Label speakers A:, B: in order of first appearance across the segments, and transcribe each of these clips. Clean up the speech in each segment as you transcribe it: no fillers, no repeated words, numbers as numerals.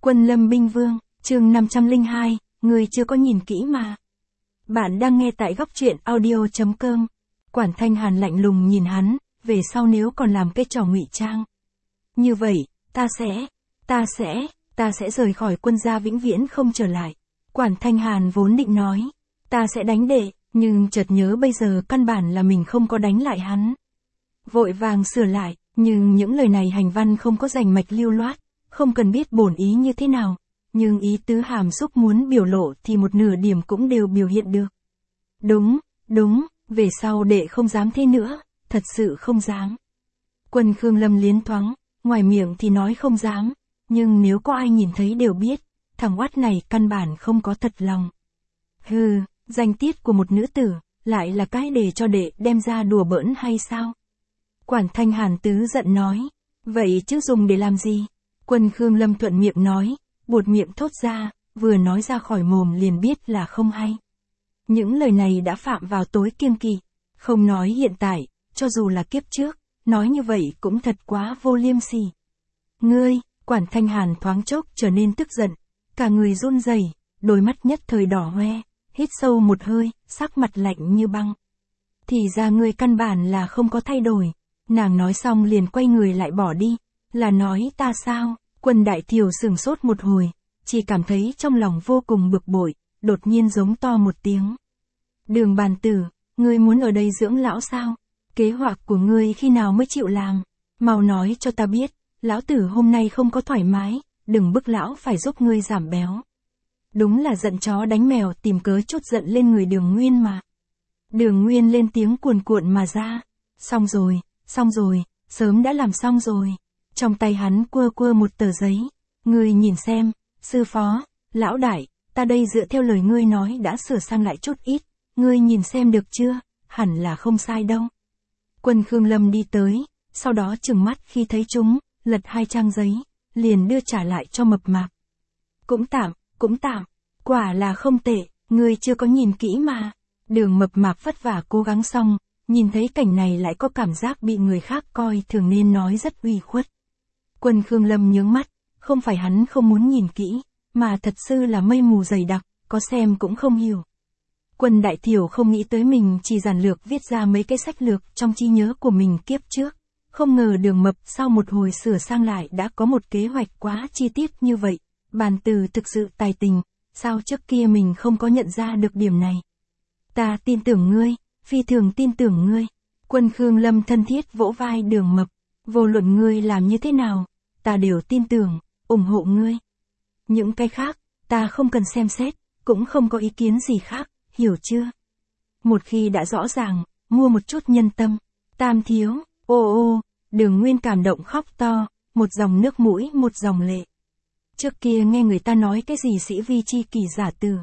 A: Quân Lâm Binh Vương, chương 502, người chưa có nhìn kỹ mà. Bạn đang nghe tại góc truyện audio.com. Quản Thanh Hàn lạnh lùng nhìn hắn, về sau nếu còn làm cái trò ngụy trang. Như vậy, ta sẽ rời khỏi quân gia vĩnh viễn không trở lại. Quản Thanh Hàn vốn định nói, ta sẽ đánh đệ, nhưng chợt nhớ bây giờ căn bản là mình không có đánh lại hắn. Vội vàng sửa lại, nhưng những lời này hành văn không có rành mạch lưu loát, không cần biết bổn ý như thế nào, nhưng ý tứ hàm xúc muốn biểu lộ thì một nửa điểm cũng đều biểu hiện được. Đúng, về sau đệ không dám thế nữa, thật sự không dám. Quân Khương Lâm liến thoáng, ngoài miệng thì nói không dám, nhưng nếu có ai nhìn thấy đều biết, thằng oát này căn bản không có thật lòng. Hừ, danh tiết của một nữ tử, lại là cái để cho đệ đem ra đùa bỡn hay sao? Quản Thanh Hàn tứ giận nói, vậy chứ dùng để làm gì? Quân Khương Lâm thuận miệng nói, buột miệng thốt ra, vừa nói ra khỏi mồm liền biết là không hay. Những lời này đã phạm vào tối kiêng kỵ, không nói hiện tại, cho dù là kiếp trước, nói như vậy cũng thật quá vô liêm sỉ. Ngươi, Quản Thanh Hàn thoáng chốc trở nên tức giận, cả người run rẩy, đôi mắt nhất thời đỏ hoe, hít sâu một hơi, sắc mặt lạnh như băng. Thì ra ngươi căn bản là không có thay đổi. Nàng nói xong liền quay người lại bỏ đi, là nói ta sao? Quân Đại Thiều sửng sốt một hồi, chỉ cảm thấy trong lòng vô cùng bực bội, đột nhiên giống to một tiếng. Đường bàn tử, ngươi muốn ở đây dưỡng lão sao? Kế hoạch của ngươi khi nào mới chịu làm? Mau nói cho ta biết, lão tử hôm nay không có thoải mái, đừng bức lão phải giúp ngươi giảm béo. Đúng là giận chó đánh mèo tìm cớ chốt giận lên người Đường Nguyên mà. Đường Nguyên lên tiếng cuồn cuộn mà ra, xong rồi, sớm đã làm xong rồi. Trong tay hắn quơ một tờ giấy, ngươi nhìn xem, sư phó, lão đại, ta đây dựa theo lời ngươi nói đã sửa sang lại chút ít, ngươi nhìn xem được chưa, hẳn là không sai đâu. Quân Khương Lâm đi tới, sau đó trừng mắt khi thấy chúng, lật 2 trang giấy, liền đưa trả lại cho Mập Mạp. Cũng tạm, quả là không tệ, ngươi chưa có nhìn kỹ mà. Đường Mập Mạp vất vả cố gắng xong, nhìn thấy cảnh này lại có cảm giác bị người khác coi thường nên nói rất uy khuất. Quân Khương Lâm nhướng mắt, không phải hắn không muốn nhìn kỹ, mà thật sự là mây mù dày đặc, có xem cũng không hiểu. Quân Đại Thiểu không nghĩ tới mình chỉ giản lược viết ra mấy cái sách lược trong trí nhớ của mình kiếp trước. Không ngờ Đường Mập sau một hồi sửa sang lại đã có một kế hoạch quá chi tiết như vậy. Bàn từ thực sự tài tình, sao trước kia mình không có nhận ra được điểm này. Ta tin tưởng ngươi, phi thường tin tưởng ngươi. Quân Khương Lâm thân thiết vỗ vai Đường Mập, vô luận ngươi làm như thế nào, ta đều tin tưởng, ủng hộ ngươi. Những cái khác, ta không cần xem xét, cũng không có ý kiến gì khác, hiểu chưa? Một khi đã rõ ràng, mua một chút nhân tâm. Tam thiếu, ô, Đường Nguyên cảm động khóc to, một dòng nước mũi một dòng lệ. Trước kia nghe người ta nói cái gì sĩ vi chi kỷ giả từ.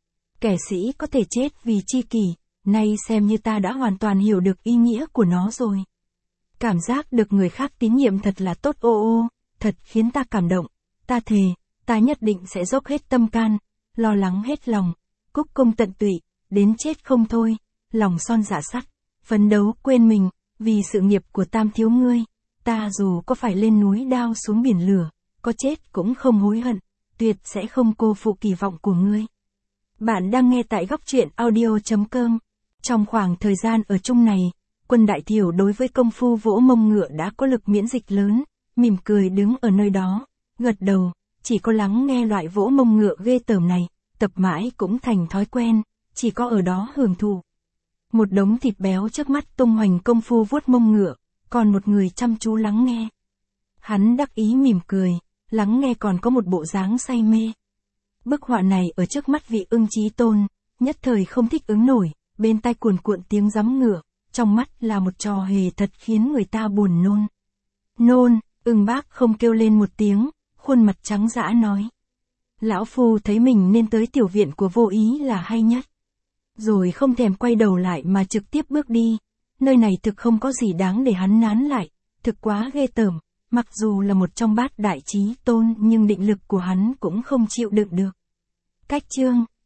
A: Kẻ sĩ có thể chết vì chi kỷ, nay xem như ta đã hoàn toàn hiểu được ý nghĩa của nó rồi. Cảm giác được người khác tín nhiệm thật là tốt ô, thật khiến ta cảm động. Ta thề, ta nhất định sẽ dốc hết tâm can, lo lắng hết lòng, cúc công tận tụy, đến chết không thôi, lòng son dạ sắt, phấn đấu quên mình, vì sự nghiệp của Tam thiếu ngươi, ta dù có phải lên núi đao xuống biển lửa, có chết cũng không hối hận, tuyệt sẽ không cô phụ kỳ vọng của ngươi. Bạn đang nghe tại góc truyện audio.com. Trong khoảng thời gian ở chung này, Quân Đại Thiểu đối với công phu vỗ mông ngựa đã có lực miễn dịch lớn, mỉm cười đứng ở nơi đó, gật đầu, chỉ có lắng nghe loại vỗ mông ngựa ghê tởm này, tập mãi cũng thành thói quen, chỉ có ở đó hưởng thụ. Một đống thịt béo trước mắt tung hoành công phu vuốt mông ngựa, còn một người chăm chú lắng nghe. Hắn đắc ý mỉm cười, lắng nghe còn có một bộ dáng say mê. Bức họa này ở trước mắt vị Ưng Chí Tôn, nhất thời không thích ứng nổi, bên tai cuồn cuộn tiếng giấm ngựa, trong mắt là một trò hề thật khiến người ta buồn nôn. Nôn, Ưng bác không kêu lên một tiếng, khuôn mặt trắng dã nói. Lão phu thấy mình nên tới tiểu viện của Vô Ý là hay nhất. Rồi không thèm quay đầu lại mà trực tiếp bước đi, nơi này thực không có gì đáng để hắn nán lại, thực quá ghê tởm, mặc dù là một trong bát đại chí tôn nhưng định lực của hắn cũng không chịu đựng được. Cách chương